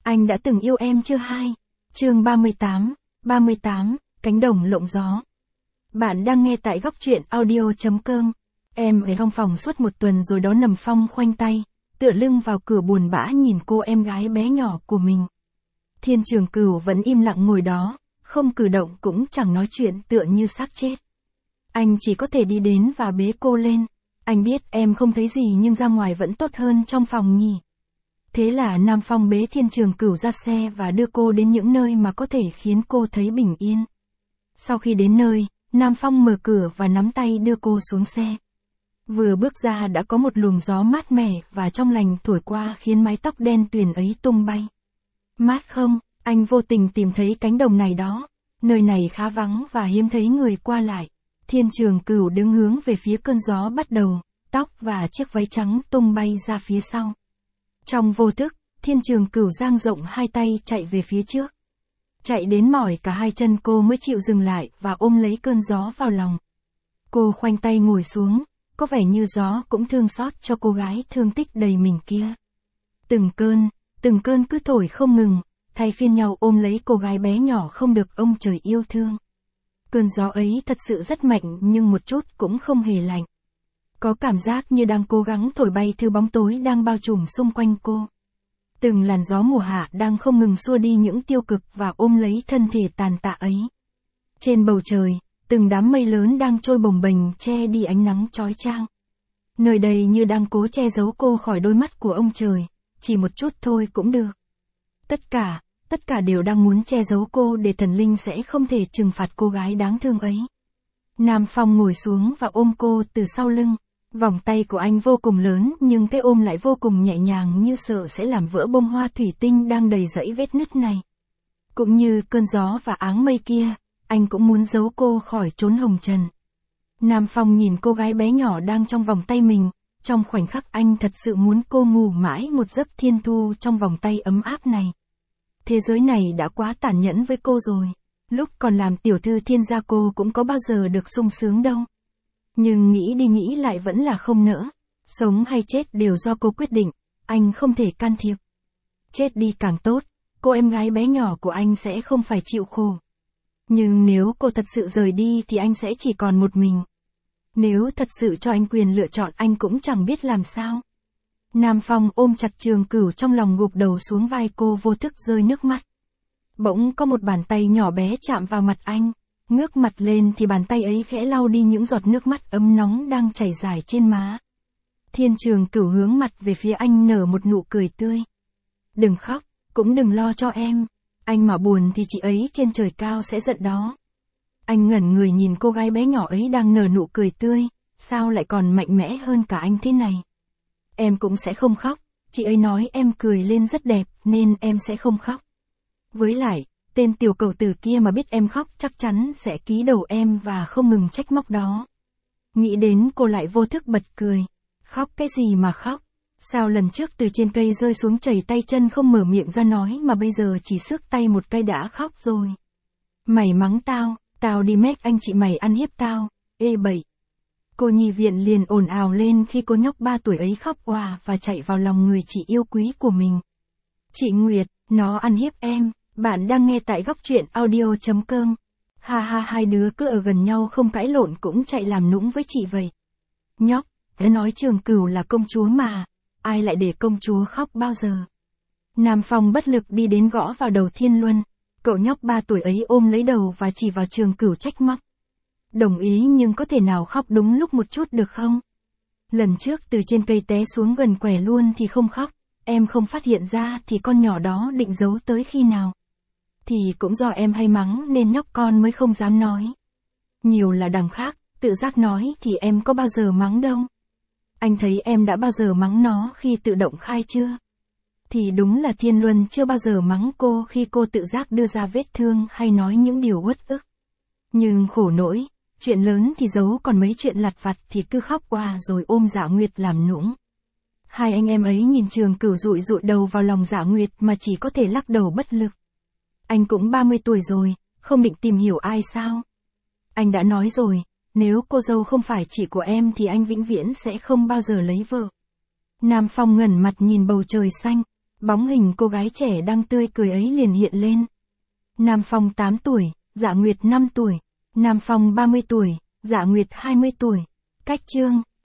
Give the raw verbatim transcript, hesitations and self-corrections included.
Anh đã từng yêu em chưa hai? Chương ba mươi tám, ba mươi tám, cánh đồng lộng gió. Bạn đang nghe tại góc truyện audio chấm com. Em ở trong phòng suốt một tuần rồi đó nằm Phong khoanh tay, tựa lưng vào cửa buồn bã nhìn cô em gái bé nhỏ của mình. Thiên Trường Cửu vẫn im lặng ngồi đó, không cử động cũng chẳng nói chuyện, tựa như xác chết. Anh chỉ có thể đi đến và bế cô lên. Anh biết em không thấy gì nhưng ra ngoài vẫn tốt hơn trong phòng nhỉ. Thế là Nam Phong bế Thiên Trường Cửu ra xe và đưa cô đến những nơi mà có thể khiến cô thấy bình yên. Sau khi đến nơi, Nam Phong mở cửa và nắm tay đưa cô xuống xe. Vừa bước ra đã có một luồng gió mát mẻ và trong lành thổi qua khiến mái tóc đen tuyền ấy tung bay. Mát không? Anh vô tình tìm thấy cánh đồng này đó. Nơi này khá vắng và hiếm thấy người qua lại. Thiên Trường Cửu đứng hướng về phía cơn gió bắt đầu, tóc và chiếc váy trắng tung bay ra phía sau. Trong vô thức, Thiên Trường Cửu dang rộng hai tay chạy về phía trước. Chạy đến mỏi cả hai chân cô mới chịu dừng lại và ôm lấy cơn gió vào lòng. Cô khoanh tay ngồi xuống, có vẻ như gió cũng thương xót cho cô gái thương tích đầy mình kia. Từng cơn, từng cơn cứ thổi không ngừng, thay phiên nhau ôm lấy cô gái bé nhỏ không được ông trời yêu thương. Cơn gió ấy thật sự rất mạnh nhưng một chút cũng không hề lạnh. Có cảm giác như đang cố gắng thổi bay thứ bóng tối đang bao trùm xung quanh cô. Từng làn gió mùa hạ đang không ngừng xua đi những tiêu cực và ôm lấy thân thể tàn tạ ấy. Trên bầu trời, từng đám mây lớn đang trôi bồng bềnh che đi ánh nắng chói chang. Nơi đây như đang cố che giấu cô khỏi đôi mắt của ông trời, chỉ một chút thôi cũng được. Tất cả, tất cả đều đang muốn che giấu cô để thần linh sẽ không thể trừng phạt cô gái đáng thương ấy. Nam Phong ngồi xuống và ôm cô từ sau lưng. Vòng tay của anh vô cùng lớn nhưng cái ôm lại vô cùng nhẹ nhàng như sợ sẽ làm vỡ bông hoa thủy tinh đang đầy rẫy vết nứt này. Cũng như cơn gió và áng mây kia, anh cũng muốn giấu cô khỏi chốn hồng trần. Nam Phong nhìn cô gái bé nhỏ đang trong vòng tay mình, trong khoảnh khắc anh thật sự muốn cô ngủ mãi một giấc thiên thu trong vòng tay ấm áp này. Thế giới này đã quá tàn nhẫn với cô rồi, lúc còn làm tiểu thư thiên gia cô cũng có bao giờ được sung sướng đâu. Nhưng nghĩ đi nghĩ lại vẫn là không nỡ. Sống hay chết đều do cô quyết định, anh không thể can thiệp. Chết đi càng tốt, cô em gái bé nhỏ của anh sẽ không phải chịu khổ. Nhưng nếu cô thật sự rời đi thì anh sẽ chỉ còn một mình. Nếu thật sự cho anh quyền lựa chọn anh cũng chẳng biết làm sao. Nam Phong ôm chặt Trường Cửu trong lòng gục đầu xuống vai cô vô thức rơi nước mắt. Bỗng có một bàn tay nhỏ bé chạm vào mặt anh. Ngước mặt lên thì bàn tay ấy khẽ lau đi những giọt nước mắt ấm nóng đang chảy dài trên má. Thiên Trường Cửu hướng mặt về phía anh nở một nụ cười tươi. Đừng khóc, cũng đừng lo cho em. Anh mà buồn thì chị ấy trên trời cao sẽ giận đó. Anh ngẩn người nhìn cô gái bé nhỏ ấy đang nở nụ cười tươi, sao lại còn mạnh mẽ hơn cả anh thế này. Em cũng sẽ không khóc, chị ấy nói em cười lên rất đẹp nên em sẽ không khóc. Với lại, tên tiểu cầu tử kia mà biết em khóc chắc chắn sẽ ký đầu em và không ngừng trách móc đó. Nghĩ đến cô lại vô thức bật cười. Khóc cái gì mà khóc? Sao lần trước từ trên cây rơi xuống chảy tay chân không mở miệng ra nói mà bây giờ chỉ xước tay một cây đã khóc rồi. Mày mắng tao, tao đi mét anh chị mày ăn hiếp tao, ê bậy. Cô nhi viện liền ồn ào lên khi cô nhóc ba tuổi ấy khóc òa và chạy vào lòng người chị yêu quý của mình. Chị Nguyệt, nó ăn hiếp em. Bạn đang nghe tại góc truyện audio chấm com. Ha ha, hai đứa cứ ở gần nhau không cãi lộn cũng chạy làm nũng với chị vậy. Nhóc, đã nói Trường Cửu là công chúa mà, ai lại để công chúa khóc bao giờ. Nam Phong bất lực đi đến gõ vào đầu Thiên Luân. Cậu nhóc ba tuổi ấy ôm lấy đầu và chỉ vào Trường Cửu trách móc. Đồng ý nhưng có thể nào khóc đúng lúc một chút được không? Lần trước từ trên cây té xuống gần quẻ luôn thì không khóc, em không phát hiện ra thì con nhỏ đó định giấu tới khi nào? Thì cũng do em hay mắng nên nhóc con mới không dám nói. Nhiều là đằng khác, tự giác nói thì em có bao giờ mắng đâu. Anh thấy em đã bao giờ mắng nó khi tự động khai chưa? Thì đúng là Thiên Luân chưa bao giờ mắng cô khi cô tự giác đưa ra vết thương hay nói những điều uất ức. Nhưng khổ nỗi, chuyện lớn thì giấu còn mấy chuyện lặt vặt thì cứ khóc qua rồi ôm Dạ Nguyệt làm nũng. Hai anh em ấy nhìn Trường Cửu dụi dụi đầu vào lòng Dạ Nguyệt mà chỉ có thể lắc đầu bất lực. Anh cũng ba mươi tuổi rồi, không định tìm hiểu ai sao? Anh đã nói rồi, nếu cô dâu không phải chị của em thì anh vĩnh viễn sẽ không bao giờ lấy vợ. Nam Phong ngẩn mặt nhìn bầu trời xanh, Bóng hình cô gái trẻ đang tươi cười ấy liền hiện lên. Nam Phong tám tuổi, Dạ Nguyệt năm tuổi. Nam Phong ba mươi tuổi, Dạ Nguyệt hai mươi tuổi. Cách chương